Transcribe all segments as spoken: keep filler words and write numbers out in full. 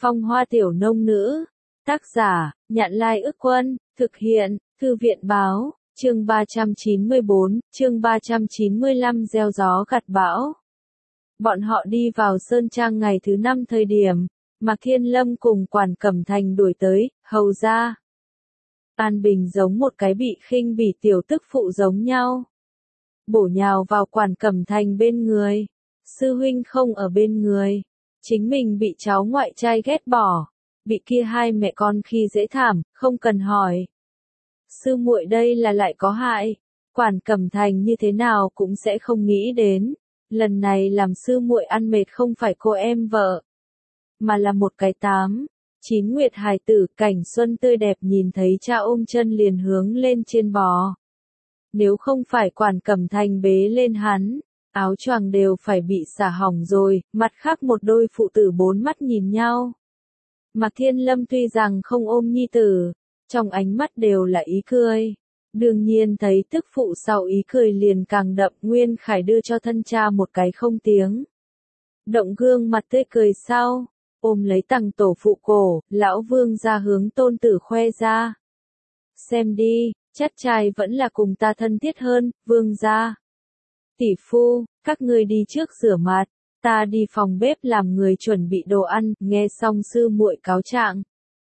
Phong Hoa Tiểu Nông Nữ. Tác giả, Nhạn Lai Ức Quân, thực hiện, Thư viện Báo, chương ba trăm chín mươi bốn, chương ba trăm chín mươi lăm gieo gió gặt bão. Bọn họ đi vào Sơn Trang ngày thứ năm thời điểm, Mạc Thiên Lâm cùng Quản Cẩm Thành đuổi tới, hầu ra. An Bình giống một cái bị khinh bỉ tiểu tức phụ giống nhau. Bổ nhào vào Quản Cẩm Thành bên người. Sư huynh không ở bên người. Chính mình bị cháu ngoại trai ghét bỏ. Bị kia hai mẹ con khi dễ thảm, không cần hỏi. Sư muội đây là lại có hại. Quản Cẩm Thành như thế nào cũng sẽ không nghĩ đến. Lần này làm sư muội ăn mệt không phải cô em vợ. Mà là một cái tám. Chín nguyệt hài tử cảnh xuân tươi đẹp nhìn thấy cha ôm chân liền hướng lên trên bò. Nếu không phải Quản Cẩm Thành bế lên hắn, áo choàng đều phải bị xả hỏng rồi, mặt khác một đôi phụ tử bốn mắt nhìn nhau. Mạc Thiên Lâm tuy rằng không ôm nhi tử, trong ánh mắt đều là ý cười. Đương nhiên thấy tức phụ sau ý cười liền càng đậm. Nguyên Khải đưa cho thân cha một cái không tiếng động gương mặt tươi cười sau, ôm lấy tằng tổ phụ cổ, lão vương ra hướng tôn tử khoe ra. Xem đi, chắc trai vẫn là cùng ta thân thiết hơn, vương ra. Tỷ phu, các ngươi đi trước rửa mặt, ta đi phòng bếp làm người chuẩn bị đồ ăn. Nghe xong sư muội cáo trạng,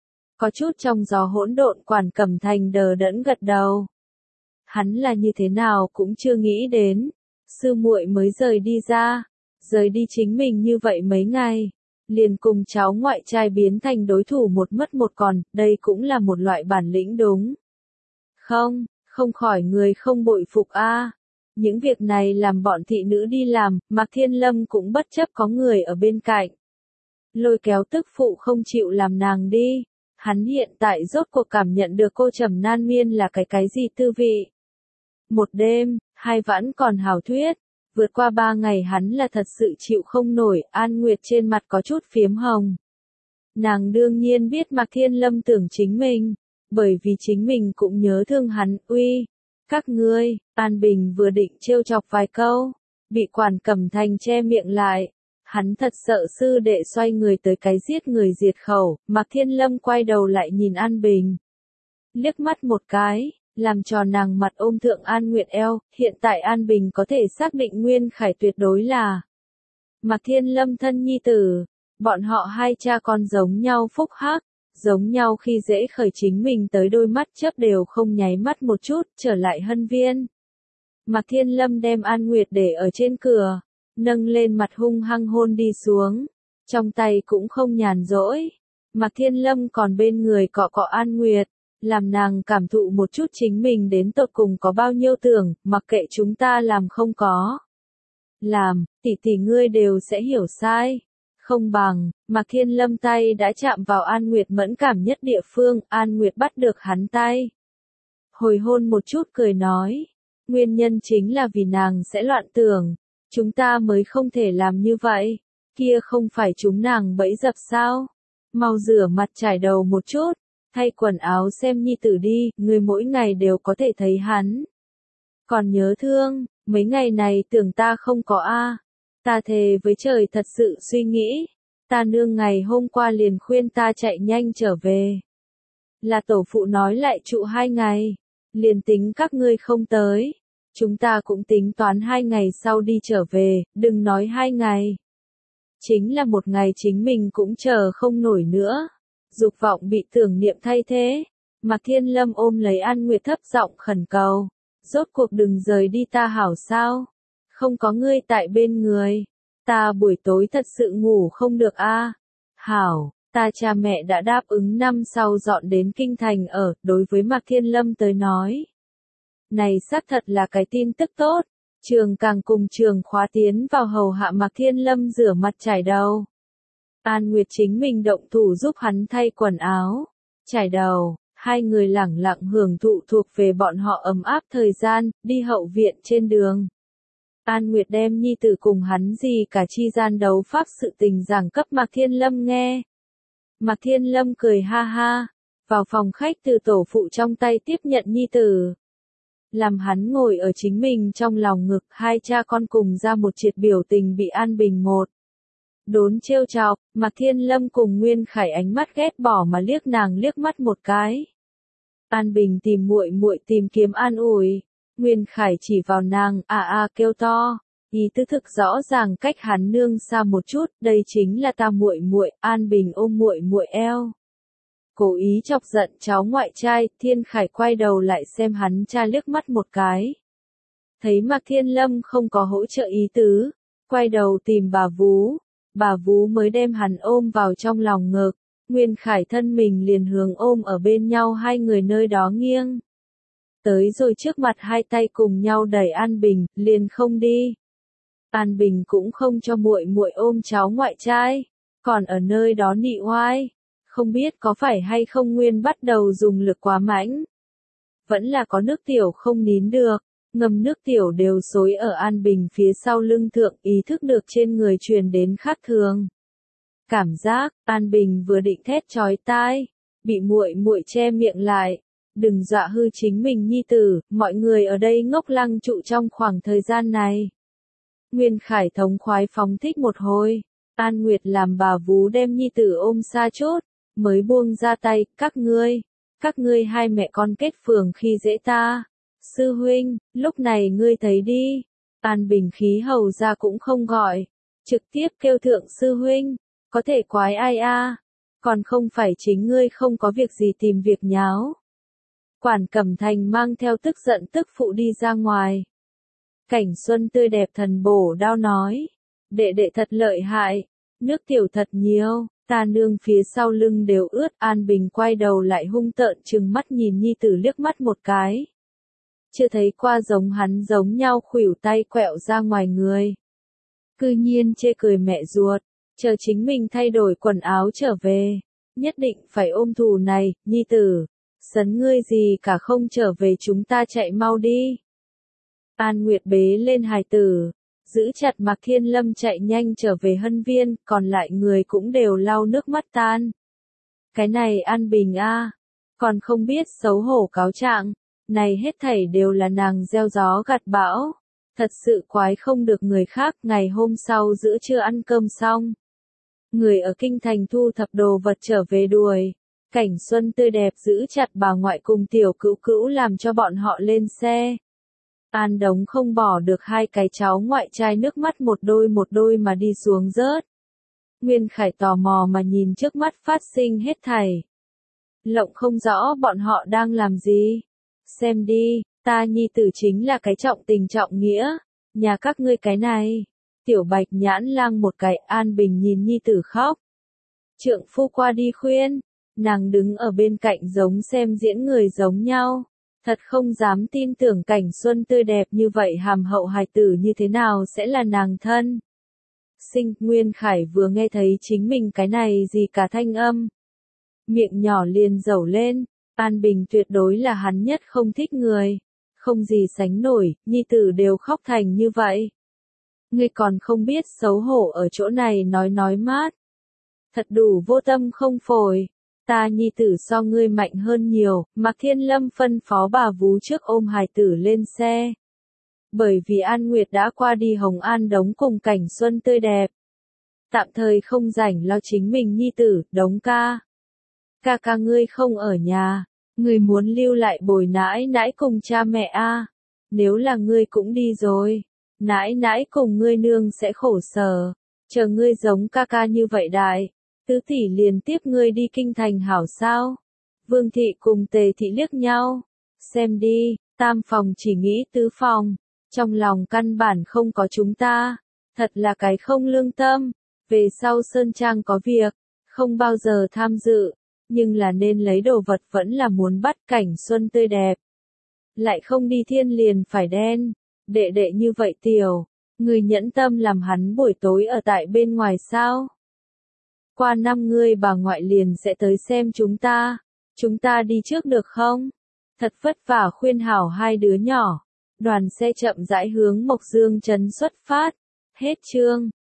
có chút trong gió hỗn độn. Quản Cẩm Thành đờ đẫn gật đầu. Hắn là như thế nào cũng chưa nghĩ đến, sư muội mới rời đi ra, rời đi chính mình như vậy mấy ngày, liền cùng cháu ngoại trai biến thành đối thủ một mất một còn. Đây cũng là một loại bản lĩnh đúng không? Không khỏi người không bội phục a. À. Những việc này làm bọn thị nữ đi làm, Mạc Thiên Lâm cũng bất chấp có người ở bên cạnh. Lôi kéo tức phụ không chịu làm nàng đi. Hắn hiện tại rốt cuộc cảm nhận được cô trầm nan miên là cái cái gì tư vị. Một đêm, hai vãn còn hảo thuyết. Vượt qua ba ngày hắn là thật sự chịu không nổi. An Nguyệt trên mặt có chút phiếm hồng. Nàng đương nhiên biết Mạc Thiên Lâm tưởng chính mình. Bởi vì chính mình cũng nhớ thương hắn. Uy, các ngươi. An Bình vừa định trêu chọc vài câu, bị Quản Cẩm Thành che miệng lại. Hắn thật sợ sư đệ xoay người tới cái giết người diệt khẩu. Mạc Thiên Lâm quay đầu lại nhìn An Bình, liếc mắt một cái, làm cho nàng mặt ôm thượng An Nguyệt eo. Hiện tại An Bình có thể xác định Nguyên Khải tuyệt đối là Mạc Thiên Lâm thân nhi tử. Bọn họ hai cha con giống nhau phúc hắc, giống nhau khi dễ khởi chính mình tới đôi mắt chớp đều không nháy mắt một chút. Trở lại hân viên, Mạc Thiên Lâm đem An Nguyệt để ở trên cửa, nâng lên mặt hung hăng hôn đi xuống, trong tay cũng không nhàn rỗi. Mạc Thiên Lâm còn bên người cọ cọ An Nguyệt, làm nàng cảm thụ một chút chính mình đến tột cùng có bao nhiêu tưởng. Mặc kệ chúng ta làm không có làm, tỷ tỷ ngươi đều sẽ hiểu sai. Không bằng, Mạc Thiên Lâm tay đã chạm vào An Nguyệt mẫn cảm nhất địa phương. An Nguyệt bắt được hắn tay, hồi hôn một chút cười nói. Nguyên nhân chính là vì nàng sẽ loạn tưởng, chúng ta mới không thể làm như vậy. Kia không phải chúng nàng bẫy dập sao? Mau rửa mặt trải đầu một chút, thay quần áo xem nhi tử đi. Người mỗi ngày đều có thể thấy hắn, còn nhớ thương. Mấy ngày này tưởng ta không có a. À. Ta thề với trời thật sự suy nghĩ. Ta nương ngày hôm qua liền khuyên ta chạy nhanh trở về. Là tổ phụ nói lại trụ hai ngày. Liền tính các ngươi không tới, chúng ta cũng tính toán hai ngày sau đi trở về. Đừng nói hai ngày, chính là một ngày chính mình cũng chờ không nổi nữa. Dục vọng bị tưởng niệm thay thế. Mạc Thiên Lâm ôm lấy An Nguyệt thấp giọng khẩn cầu. Rốt cuộc đừng rời đi ta hảo sao? Không có ngươi tại bên người, ta buổi tối thật sự ngủ không được a. À. Hảo, ta cha mẹ đã đáp ứng năm sau dọn đến kinh thành ở. Đối với Mạc Thiên Lâm tới nói, này xác thật là cái tin tức tốt. Trường càng cùng trường khóa tiến vào hầu hạ Mạc Thiên Lâm rửa mặt trải đầu. An Nguyệt chính mình động thủ giúp hắn thay quần áo, trải đầu. Hai người lẳng lặng hưởng thụ thuộc về bọn họ ấm áp thời gian. Đi hậu viện trên đường, An Nguyệt đem nhi tử cùng hắn gì cả chi gian đấu pháp sự tình giảng cấp Mạc Thiên Lâm nghe. Mạc Thiên Lâm cười ha ha, vào phòng khách từ tổ phụ trong tay tiếp nhận nhi tử. Làm hắn ngồi ở chính mình trong lòng ngực. Hai cha con cùng ra một triệt biểu tình bị An Bình một Đốn trêu chọc, Mạc Thiên Lâm cùng Nguyên Khải ánh mắt ghét bỏ mà liếc nàng liếc mắt một cái. An Bình tìm muội muội tìm kiếm an ủi, Nguyên Khải chỉ vào nàng, a a kêu to, ý tứ thực rõ ràng cách hắn nương xa một chút, đây chính là ta muội muội. An Bình ôm muội muội eo, cố ý chọc giận cháu ngoại trai. Thiên Khải quay đầu lại xem hắn cha liếc mắt một cái, thấy Mạc Thiên Lâm không có hỗ trợ ý tứ, quay đầu tìm bà Vú, bà Vú mới đem hắn ôm vào trong lòng ngực. Nguyên Khải thân mình liền hướng ôm ở bên nhau hai người nơi đó nghiêng. Tới rồi trước mặt hai tay cùng nhau đẩy An Bình, liền không đi. An Bình cũng không cho muội muội ôm cháu ngoại trai, còn ở nơi đó nị oai. Không biết có phải hay không Nguyên bắt đầu dùng lực quá mãnh. Vẫn là có nước tiểu không nín được, ngâm nước tiểu đều xối ở An Bình phía sau lưng thượng, ý thức được trên người truyền đến khác thường. Cảm giác, An Bình vừa định thét chói tai, bị muội muội che miệng lại. Đừng dọa hư chính mình nhi tử, mọi người ở đây ngốc lăng trụ trong khoảng thời gian này. Nguyên Khải thống khoái phóng thích một hồi, An Nguyệt làm bà Vú đem nhi tử ôm xa chút, mới buông ra tay, các ngươi, các ngươi hai mẹ con kết phường khi dễ ta. Sư huynh, lúc này ngươi thấy đi, An Bình khí hầu ra cũng không gọi, trực tiếp kêu thượng sư huynh, có thể quái ai a, còn không phải chính ngươi không có việc gì tìm việc nháo. Quản Cẩm Thành mang theo tức giận tức phụ đi ra ngoài. Cảnh Xuân tươi đẹp thần bổ đao nói, đệ đệ thật lợi hại, nước tiểu thật nhiều, ta nương phía sau lưng đều ướt. An Bình quay đầu lại hung tợn trừng mắt nhìn nhi tử liếc mắt một cái. Chưa thấy qua giống hắn giống nhau khuỷu tay quẹo ra ngoài người. Cư nhiên chê cười mẹ ruột, chờ chính mình thay đổi quần áo trở về, nhất định phải ôm thù này. Nhi tử, sấn ngươi gì cả không trở về, chúng ta chạy mau đi. An Nguyệt bế lên hài tử, giữ chặt Mạc Thiên Lâm chạy nhanh trở về Hân Viên, còn lại người cũng đều lau nước mắt tan. Cái này An Bình a, còn không biết xấu hổ cáo trạng, này hết thảy đều là nàng gieo gió gặt bão, thật sự quái không được người khác. Ngày hôm sau giữa trưa ăn cơm xong, người ở kinh thành thu thập đồ vật trở về đuổi. Cảnh Xuân tươi đẹp giữ chặt bà ngoại cùng tiểu cữu cữu làm cho bọn họ lên xe. An Đống không bỏ được hai cái cháu ngoại trai, nước mắt một đôi một đôi mà đi xuống rớt. Nguyên Khải tò mò mà nhìn trước mắt phát sinh hết thảy. Lộng không rõ bọn họ đang làm gì. Xem đi, ta nhi tử chính là cái trọng tình trọng nghĩa, nhà các ngươi cái này. Tiểu Bạch Nhãn Lang một cái. An Bình nhìn nhi tử khóc. Trượng phu qua đi khuyên, nàng đứng ở bên cạnh giống xem diễn người giống nhau. Thật không dám tin tưởng Cảnh Xuân tươi đẹp như vậy hàm hậu hài tử như thế nào sẽ là nàng thân. Sinh. Nguyên Khải vừa nghe thấy chính mình cái này gì cả thanh âm, miệng nhỏ liền dẩu lên. An Bình tuyệt đối là hắn nhất không thích người, không gì sánh nổi, nhi tử đều khóc thành như vậy. Ngươi còn không biết xấu hổ ở chỗ này nói nói mát. Thật đủ vô tâm không phổi. Ta nhi tử so ngươi mạnh hơn nhiều. Mạc Thiên Lâm phân phó bà Vú trước ôm hài tử lên xe. Bởi vì An Nguyệt đã qua đi Hồng An Đống cùng Cảnh Xuân tươi đẹp, tạm thời không rảnh lo chính mình nhi tử. Đống ca, ca ca ngươi không ở nhà, ngươi muốn lưu lại bồi nãi nãi cùng cha mẹ a. Nếu là ngươi cũng đi rồi, nãi nãi cùng ngươi nương sẽ khổ sở. Chờ ngươi giống ca ca như vậy đại, tứ tỷ liền tiếp ngươi đi kinh thành hảo sao. Vương thị cùng Tề thị liếc nhau, xem đi, tam phòng chỉ nghĩ tứ phòng, trong lòng căn bản không có chúng ta, thật là cái không lương tâm. Về sau Sơn Trang có việc, không bao giờ tham dự, nhưng là nên lấy đồ vật vẫn là muốn bắt. Cảnh Xuân tươi đẹp, lại không đi thiên liền phải đen. Đệ đệ như vậy tiểu, người nhẫn tâm làm hắn buổi tối ở tại bên ngoài sao? Qua năm ngươi bà ngoại liền sẽ tới xem chúng ta, chúng ta đi trước được không? Thật vất vả khuyên hảo hai đứa nhỏ. Đoàn xe chậm rãi hướng Mộc Dương trấn xuất phát. Hết chương.